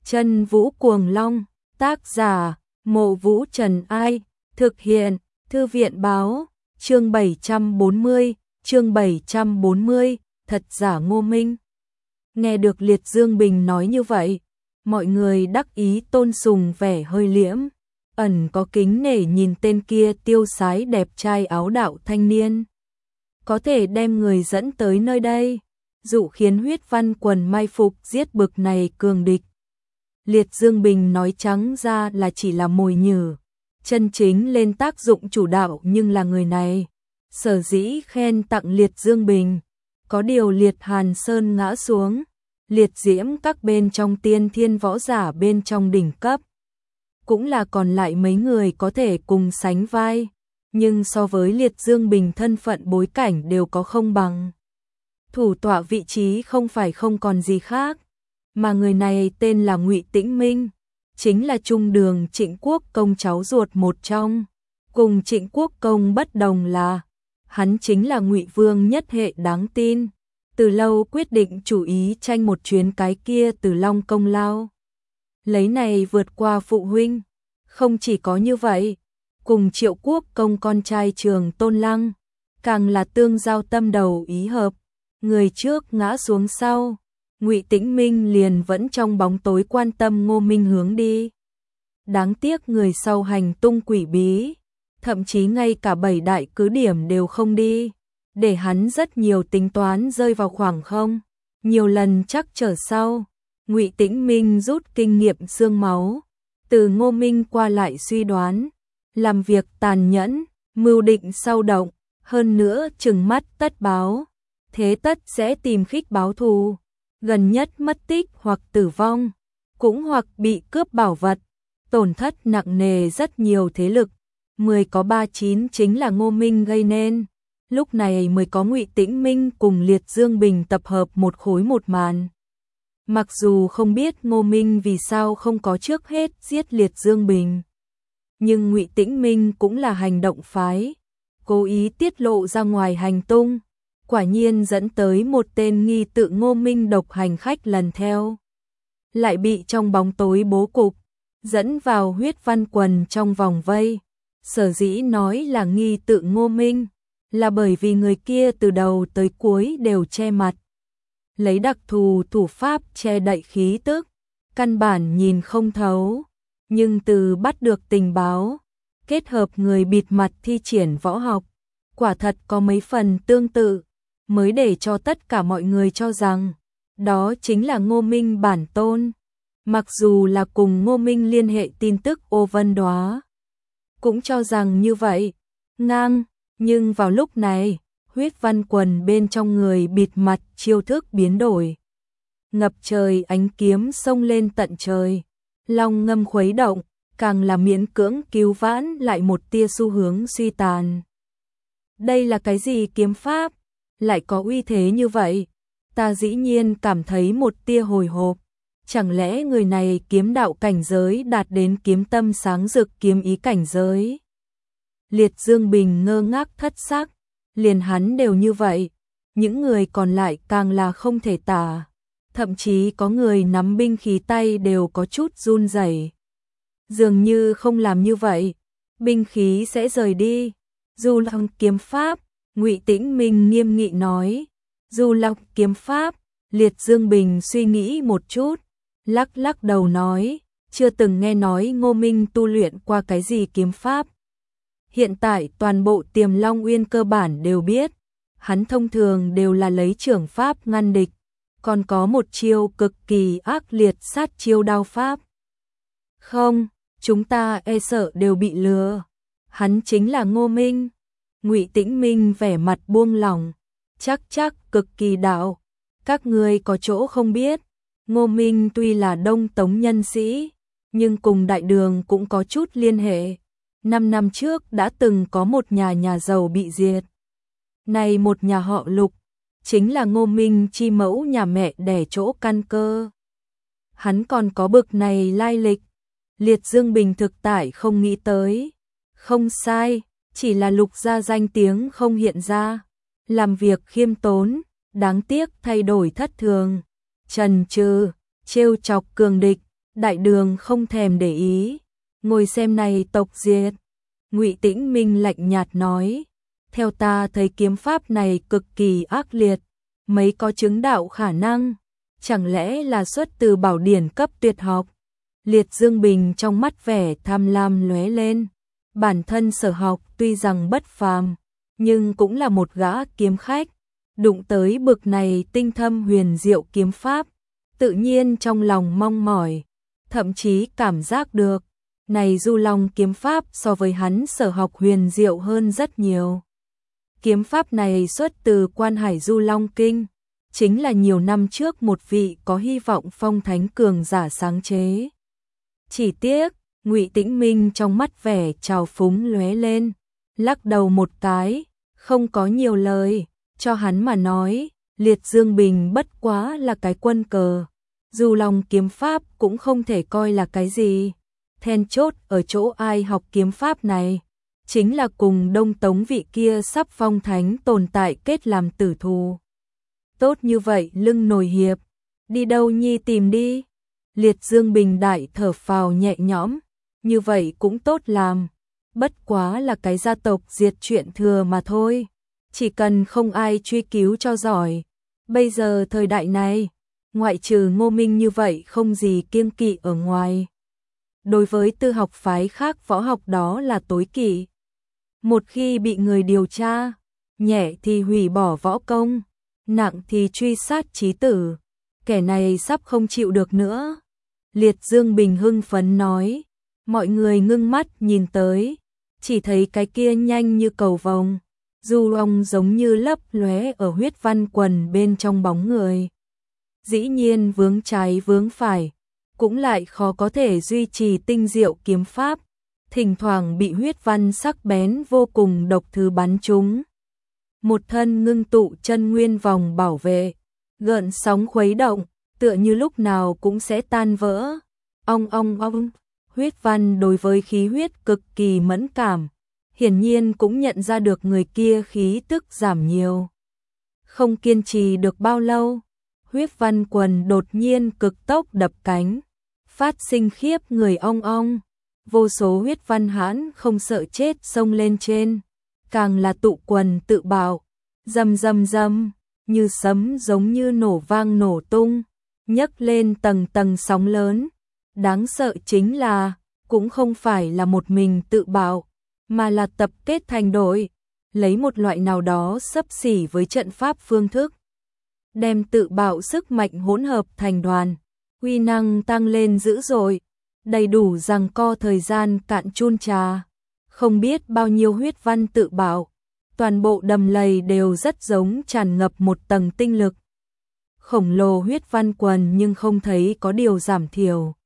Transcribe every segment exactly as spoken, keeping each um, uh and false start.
Chân Vũ Cuồng Long, tác giả, Mộ Vũ Trần Ai, thực hiện, Thư viện báo, chương bảy trăm bốn mươi, chương bảy trăm bốn mươi, thật giả Ngô Minh. Nghe được Liệt Dương Bình nói như vậy, mọi người đắc ý tôn sùng vẻ hơi liễm, ẩn có kính nể nhìn tên kia tiêu sái đẹp trai áo đạo thanh niên. Có thể đem người dẫn tới nơi đây, dụ khiến Huyết Văn Quần mai phục giết bực này cường địch. Liệt Dương Bình nói trắng ra là chỉ là mồi nhử, chân chính lên tác dụng chủ đạo nhưng là người này. Sở dĩ khen tặng Liệt Dương Bình, có điều Liệt Hàn Sơn ngã xuống, liệt diễm các bên trong tiên thiên võ giả bên trong đỉnh cấp. Cũng là còn lại mấy người có thể cùng sánh vai, nhưng so với Liệt Dương Bình thân phận bối cảnh đều có không bằng. Thủ tọa vị trí không phải không còn gì khác, mà người này tên là Ngụy Tĩnh Minh, chính là Trung Đường Trịnh Quốc Công cháu ruột một trong. Cùng Trịnh Quốc Công bất đồng là, hắn chính là Ngụy Vương nhất hệ đáng tin, từ lâu quyết định chủ ý tranh một chuyến cái kia Từ Long công lao. Lấy này vượt qua phụ huynh, không chỉ có như vậy, cùng Triệu Quốc Công con trai Trường Tôn Lăng, càng là tương giao tâm đầu ý hợp, người trước ngã xuống sau. Ngụy Tĩnh Minh liền vẫn trong bóng tối quan tâm Ngô Minh hướng đi. Đáng tiếc người sau hành tung quỷ bí, thậm chí ngay cả bảy đại cứ điểm đều không đi, để hắn rất nhiều tính toán rơi vào khoảng không. Nhiều lần chắc trở sau, Ngụy Tĩnh Minh rút kinh nghiệm xương máu, từ Ngô Minh qua lại suy đoán, làm việc tàn nhẫn, mưu định sâu động, hơn nữa trừng mắt tất báo, thế tất sẽ tìm khích báo thù. Gần nhất mất tích hoặc tử vong, cũng hoặc bị cướp bảo vật, tổn thất nặng nề rất nhiều thế lực, mười có ba chín chính là Ngô Minh gây nên. Lúc này mới có Ngụy Tĩnh Minh cùng Liệt Dương Bình tập hợp một khối một màn. Mặc dù không biết Ngô Minh vì sao không có trước hết giết Liệt Dương Bình, nhưng Ngụy Tĩnh Minh cũng là hành động phái, cố ý tiết lộ ra ngoài hành tung. Quả nhiên dẫn tới một tên nghi tự Ngô Minh độc hành khách lần theo, lại bị trong bóng tối bố cục, dẫn vào Huyết Văn Quần trong vòng vây. Sở dĩ nói là nghi tự Ngô Minh, là bởi vì người kia từ đầu tới cuối đều che mặt, lấy đặc thù thủ pháp che đậy khí tức, căn bản nhìn không thấu, nhưng từ bắt được tình báo, kết hợp người bịt mặt thi triển võ học, quả thật có mấy phần tương tự, mới để cho tất cả mọi người cho rằng đó chính là Ngô Minh bản tôn. Mặc dù là cùng Ngô Minh liên hệ tin tức Ô Vân Đóa, cũng cho rằng như vậy, ngang, nhưng vào lúc này, Huyết Văn Quần bên trong người bịt mặt chiêu thức biến đổi. Ngập trời ánh kiếm xông lên tận trời, long ngâm khuấy động, càng là miễn cưỡng cứu vãn lại một tia xu hướng suy tàn. Đây là cái gì kiếm pháp? Lại có uy thế như vậy, ta dĩ nhiên cảm thấy một tia hồi hộp. Chẳng lẽ người này kiếm đạo cảnh giới đạt đến kiếm tâm sáng rực kiếm ý cảnh giới? Liệt Dương Bình ngơ ngác thất sắc, liền hắn đều như vậy, những người còn lại càng là không thể tả, thậm chí có người nắm binh khí tay đều có chút run rẩy. Dường như không làm như vậy, binh khí sẽ rời đi. Du Long kiếm pháp, Ngụy Tĩnh Minh nghiêm nghị nói. Du Long kiếm pháp, Liệt Dương Bình suy nghĩ một chút, lắc lắc đầu nói, chưa từng nghe nói Ngô Minh tu luyện qua cái gì kiếm pháp. Hiện tại toàn bộ Tiềm Long Uyên cơ bản đều biết, hắn thông thường đều là lấy trưởng pháp ngăn địch, còn có một chiêu cực kỳ ác liệt sát chiêu đao pháp. Không, chúng ta e sợ đều bị lừa, hắn chính là Ngô Minh. Ngụy Tĩnh Minh vẻ mặt buông lỏng, chắc chắc cực kỳ đạo, các ngươi có chỗ không biết, Ngô Minh tuy là Đông Tống nhân sĩ, nhưng cùng Đại Đường cũng có chút liên hệ. Năm năm trước đã từng có một nhà nhà giàu bị diệt. Này một nhà họ Lục, chính là Ngô Minh chi mẫu nhà mẹ đẻ chỗ căn cơ. Hắn còn có bực này lai lịch, Liệt Dương Bình thực tại không nghĩ tới. Không sai, chỉ là Lục gia danh tiếng không hiện ra, làm việc khiêm tốn, đáng tiếc thay đổi thất thường, trần trừ, trêu chọc cường địch, Đại đường không thèm để ý, ngồi xem này tộc diệt. Ngụy Tĩnh Minh lạnh nhạt nói, theo ta thấy kiếm pháp này cực kỳ ác liệt, mấy có chứng đạo khả năng, chẳng lẽ là xuất từ bảo điển cấp tuyệt học. Liệt Dương Bình trong mắt vẻ tham lam lóe lên, bản thân sở học tuy rằng bất phàm, nhưng cũng là một gã kiếm khách, đụng tới bực này tinh thâm huyền diệu kiếm pháp, tự nhiên trong lòng mong mỏi, thậm chí cảm giác được, này Du Long kiếm pháp so với hắn sở học huyền diệu hơn rất nhiều. Kiếm pháp này xuất từ Quan Hải Du Long Kinh, chính là nhiều năm trước một vị có hy vọng phong thánh cường giả sáng chế. Chỉ tiếc, Ngụy Tĩnh Minh trong mắt vẻ trào phúng lóe lên, lắc đầu một cái, không có nhiều lời, cho hắn mà nói, Liệt Dương Bình bất quá là cái quân cờ, Du Long kiếm pháp cũng không thể coi là cái gì. Then chốt ở chỗ ai học kiếm pháp này, chính là cùng Đông Tống vị kia sắp phong thánh tồn tại kết làm tử thù. Tốt như vậy lưng nồi hiệp, đi đâu nhi tìm đi. Liệt Dương Bình đại thở phào nhẹ nhõm, như vậy cũng tốt làm, bất quá là cái gia tộc diệt chuyện thừa mà thôi, chỉ cần không ai truy cứu cho giỏi. Bây giờ thời đại này, ngoại trừ Ngô Minh như vậy không gì kiêng kỵ ở ngoài. Đối với tư học phái khác võ học đó là tối kỵ. Một khi bị người điều tra, nhẹ thì hủy bỏ võ công, nặng thì truy sát chí tử, kẻ này sắp không chịu được nữa. Liệt Dương Bình hưng phấn nói, mọi người ngưng mắt nhìn tới, chỉ thấy cái kia nhanh như cầu vồng, Du Long giống như lấp lóe ở huyết văn quần bên trong bóng người. Dĩ nhiên vướng trái vướng phải, cũng lại khó có thể duy trì tinh diệu kiếm pháp, thỉnh thoảng bị huyết văn sắc bén vô cùng độc thứ bắn trúng. Một thân ngưng tụ chân nguyên vòng bảo vệ, gợn sóng khuấy động, tựa như lúc nào cũng sẽ tan vỡ. Ong ong ong, huyết văn đối với khí huyết cực kỳ mẫn cảm, hiển nhiên cũng nhận ra được người kia khí tức giảm nhiều. Không kiên trì được bao lâu, huyết văn quần đột nhiên cực tốc đập cánh, phát sinh khiếp người ong ong, vô số huyết văn hãn không sợ chết xông lên trên, càng là tụ quần tự bạo, rầm rầm rầm, như sấm giống như nổ vang nổ tung, nhấc lên tầng tầng sóng lớn. Đáng sợ chính là, cũng không phải là một mình tự bạo, mà là tập kết thành đội, lấy một loại nào đó xấp xỉ với trận pháp phương thức, đem tự bạo sức mạnh hỗn hợp thành đoàn, uy năng tăng lên dữ dội, đầy đủ giằng co thời gian cạn chun trà. Không biết bao nhiêu huyết văn tự bạo, toàn bộ đầm lầy đều rất giống tràn ngập một tầng tinh lực. Khổng lồ huyết văn quần nhưng không thấy có điều giảm thiểu.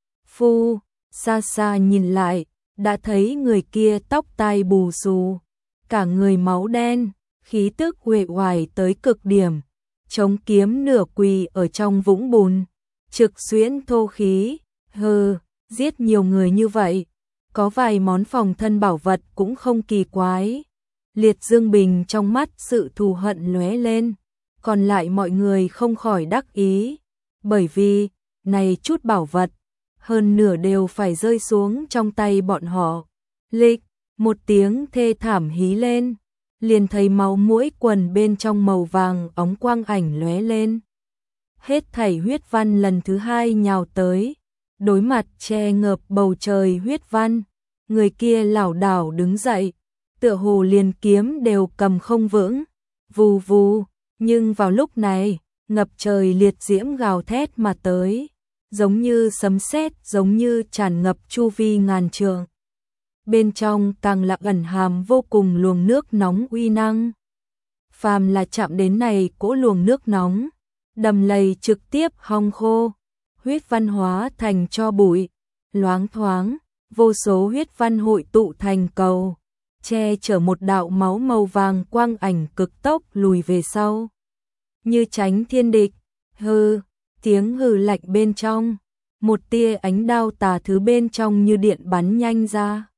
Phu, xa xa nhìn lại, đã thấy người kia tóc tai bù xù, cả người máu đen, khí tức uể oải tới cực điểm, chống kiếm nửa quỳ ở trong vũng bùn, trực xuyễn thô khí, hừ, giết nhiều người như vậy, có vài món phòng thân bảo vật cũng không kỳ quái. Liệt Dương Bình trong mắt sự thù hận lóe lên, còn lại mọi người không khỏi đắc ý, bởi vì, này chút bảo vật, hơn nửa đều phải rơi xuống trong tay bọn họ. Lịch, một tiếng thê thảm hí lên, liền thấy máu mũi quần bên trong màu vàng óng quang ảnh lóe lên. Hết thảy huyết văn lần thứ hai nhào tới, đối mặt che ngợp bầu trời huyết văn, người kia lảo đảo đứng dậy, tựa hồ liền kiếm đều cầm không vững, vù vù, nhưng vào lúc này, ngập trời liệt diễm gào thét mà tới, giống như sấm sét, giống như tràn ngập chu vi ngàn trượng. Bên trong càng là ẩn hàm vô cùng luồng nước nóng uy năng. Phàm là chạm đến này cỗ luồng nước nóng, đầm lầy trực tiếp hong khô, huyết văn hóa thành tro bụi, loáng thoáng, vô số huyết văn hội tụ thành cầu, che chở một đạo máu màu vàng quang ảnh cực tốc lùi về sau. Như tránh thiên địch, hừ, tiếng hừ lạnh bên trong, một tia ánh đao tà thứ bên trong như điện bắn nhanh ra.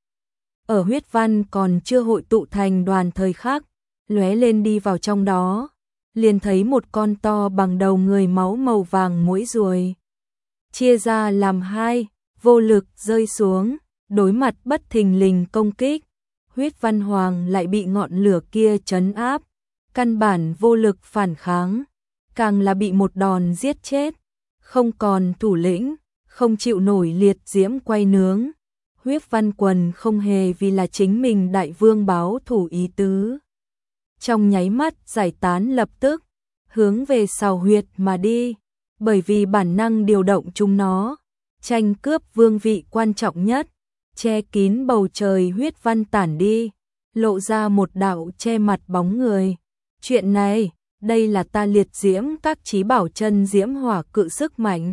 Ở huyết văn còn chưa hội tụ thành đoàn thời khắc, lóe lên đi vào trong đó, liền thấy một con to bằng đầu người máu màu vàng muỗi ruồi. chia ra làm hai, vô lực rơi xuống, đối mặt bất thình lình công kích, Huyết Văn Hoàng lại bị ngọn lửa kia trấn áp, căn bản vô lực phản kháng, càng là bị một đòn giết chết, không còn thủ lĩnh, không chịu nổi liệt diễm quay nướng. Huyết Văn Quần không hề vì là chính mình đại vương báo thủ ý tứ. Trong nháy mắt giải tán lập tức, hướng về Sào Huyệt mà đi, bởi vì bản năng điều động chúng nó, tranh cướp vương vị quan trọng nhất, che kín bầu trời huyết văn tản đi, lộ ra một đạo che mặt bóng người. Chuyện này, đây là ta liệt diễm các chí bảo chân diễm hỏa cự sức mạnh.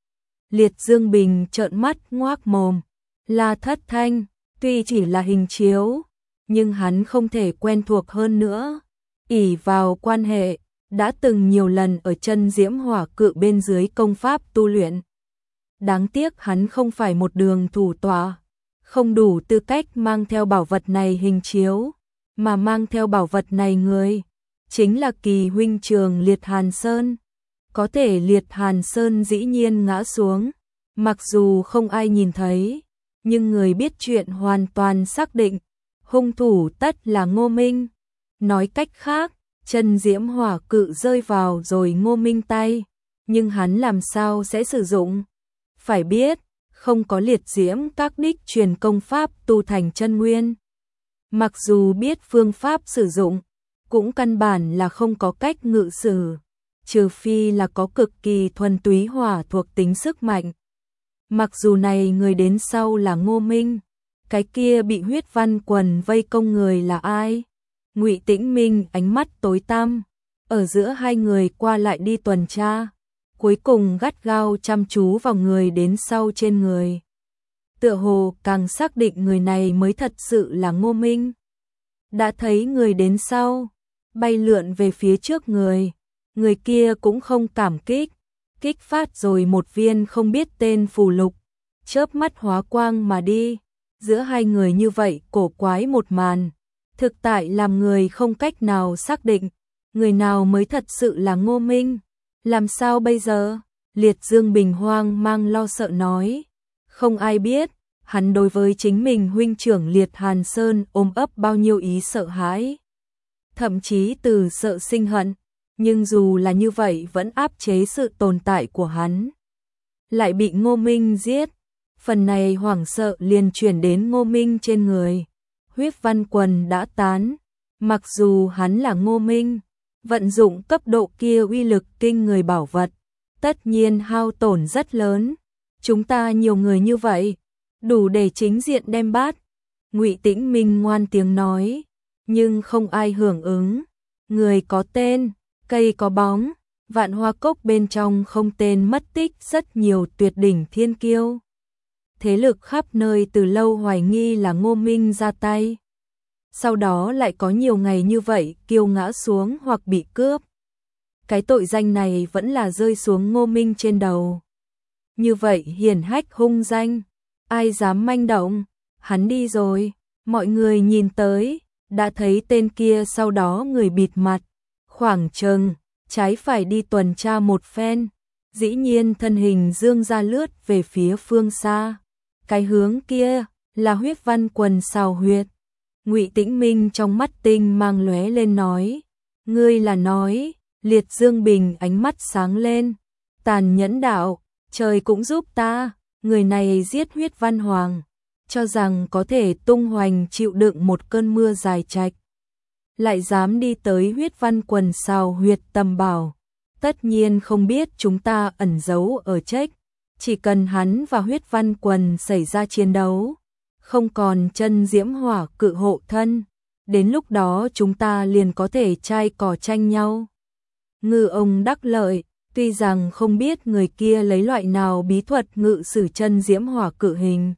Liệt Dương Bình trợn mắt ngoác mồm, La Thất Thanh, tuy chỉ là hình chiếu, nhưng hắn không thể quen thuộc hơn nữa, ỷ vào quan hệ, đã từng nhiều lần ở chân diễm hỏa cự bên dưới công pháp tu luyện. Đáng tiếc hắn không phải một đường thủ tọa, không đủ tư cách mang theo bảo vật này hình chiếu, mà mang theo bảo vật này người, chính là kỳ huynh trường Liệt Hàn Sơn. Có thể Liệt Hàn Sơn dĩ nhiên ngã xuống, mặc dù không ai nhìn thấy, nhưng người biết chuyện hoàn toàn xác định, hung thủ tất là Ngô Minh. Nói cách khác, chân diễm hỏa cự rơi vào rồi Ngô Minh tay, nhưng hắn làm sao sẽ sử dụng? Phải biết, không có liệt diễm các đích truyền công pháp tu thành chân nguyên. Mặc dù biết phương pháp sử dụng, cũng căn bản là không có cách ngự sử, trừ phi là có cực kỳ thuần túy hỏa thuộc tính sức mạnh. Mặc dù này người đến sau là Ngô Minh, cái kia bị Huyết Văn Quần vây công người là ai? Ngụy Tĩnh Minh ánh mắt tối tăm, ở giữa hai người qua lại đi tuần tra, cuối cùng gắt gao chăm chú vào người đến sau trên người. Tựa hồ càng xác định người này mới thật sự là Ngô Minh. Đã thấy người đến sau, bay lượn về phía trước người, người kia cũng không cảm kích, kích phát rồi một viên không biết tên phù lục, chớp mắt hóa quang mà đi. Giữa hai người như vậy cổ quái một màn, thực tại làm người không cách nào xác định, người nào mới thật sự là Ngô Minh. Làm sao bây giờ? Liệt Dương Bình hoang mang lo sợ nói. Không ai biết, hắn đối với chính mình huynh trưởng Liệt Hàn Sơn ôm ấp bao nhiêu ý sợ hãi. Thậm chí từ sợ sinh hận, nhưng dù là như vậy vẫn áp chế sự tồn tại của hắn. Lại bị Ngô Minh giết, phần này hoảng sợ liền chuyển đến Ngô Minh trên người. Huyết Văn Quần đã tán, mặc dù hắn là Ngô Minh, vận dụng cấp độ kia uy lực kinh người bảo vật, tất nhiên hao tổn rất lớn. Chúng ta nhiều người như vậy, đủ để chính diện đem bát. Ngụy Tĩnh Minh ngoan tiếng nói, nhưng không ai hưởng ứng. Người có tên, cây có bóng, Vạn Hoa Cốc bên trong không tên mất tích rất nhiều tuyệt đỉnh thiên kiêu. Thế lực khắp nơi từ lâu hoài nghi là Ngô Minh ra tay. Sau đó lại có nhiều ngày như vậy kiêu ngã xuống hoặc bị cướp. Cái tội danh này vẫn là rơi xuống Ngô Minh trên đầu. Như vậy hiển hách hung danh, ai dám manh động? Hắn đi rồi, mọi người nhìn tới, đã thấy tên kia sau đó người bịt mặt, khoảng chừng trái phải đi tuần tra một phen, dĩ nhiên thân hình dương ra lướt về phía phương xa. Cái hướng kia là Huyết Văn Quần Sào Huyệt. Ngụy Tĩnh Minh trong mắt tinh mang lóe lên nói, ngươi là nói? Liệt Dương Bình ánh mắt sáng lên, tàn nhẫn đạo, trời cũng giúp ta, người này giết Huyết Văn Hoàng, cho rằng có thể tung hoành chịu đựng một cơn mưa dài trạch, lại dám đi tới Huyết Văn Quần Sào Huyệt tầm bảo, tất nhiên không biết chúng ta ẩn giấu ở trách. Chỉ cần hắn và Huyết Văn Quần xảy ra chiến đấu, không còn chân diễm hỏa cự hộ thân, đến lúc đó chúng ta liền có thể chai cỏ tranh nhau. Ngư ông đắc lợi, tuy rằng không biết người kia lấy loại nào bí thuật ngự sử chân diễm hỏa cự hình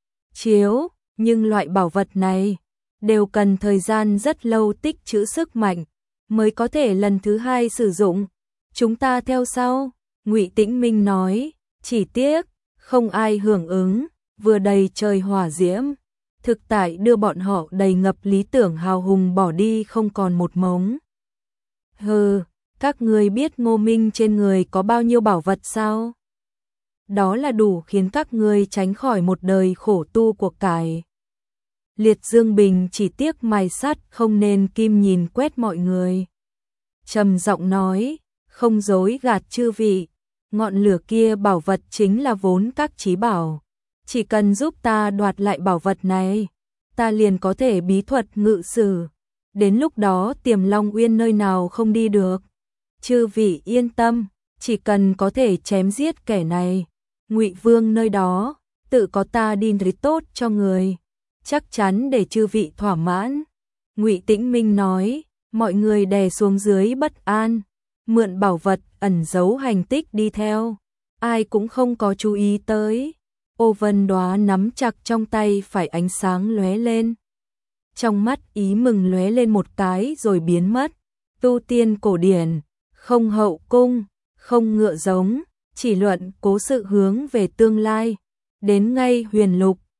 chiếu, nhưng loại bảo vật này đều cần thời gian rất lâu tích trữ sức mạnh mới có thể lần thứ hai sử dụng. Chúng ta theo sau, Ngụy Tĩnh Minh nói, chỉ tiếc không ai hưởng ứng, vừa đầy trời hỏa diễm, thực tại đưa bọn họ đầy ngập lý tưởng hào hùng bỏ đi không còn một mống. Hừ, các ngươi biết Ngô Minh trên người có bao nhiêu bảo vật sao? đó là đủ khiến các ngươi tránh khỏi một đời khổ tu cuộc cải. Liệt Dương Bình chỉ tiếc mài sắt không nên kim nhìn quét mọi người. Trầm giọng nói, không dối gạt chư vị, ngọn lửa kia bảo vật chính là vốn các chí bảo. Chỉ cần giúp ta đoạt lại bảo vật này, ta liền có thể bí thuật ngự sử. Đến lúc đó Tiềm Long Uyên nơi nào không đi được. Chư vị yên tâm, chỉ cần có thể chém giết kẻ này, Ngụy Vương nơi đó, tự có ta đi rít tốt cho người. Chắc chắn để chư vị thỏa mãn. Ngụy Tĩnh Minh nói, mọi người đè xuống dưới bất an, mượn bảo vật ẩn giấu hành tích đi theo. Ai cũng không có chú ý tới. Ô Vân Đóa nắm chặt trong tay phải ánh sáng lóe lên. Trong mắt ý mừng lóe lên một cái rồi biến mất. Tu tiên cổ điển, không hậu cung, không ngựa giống, chỉ luận cố sự hướng về tương lai. Đến ngay huyền lục,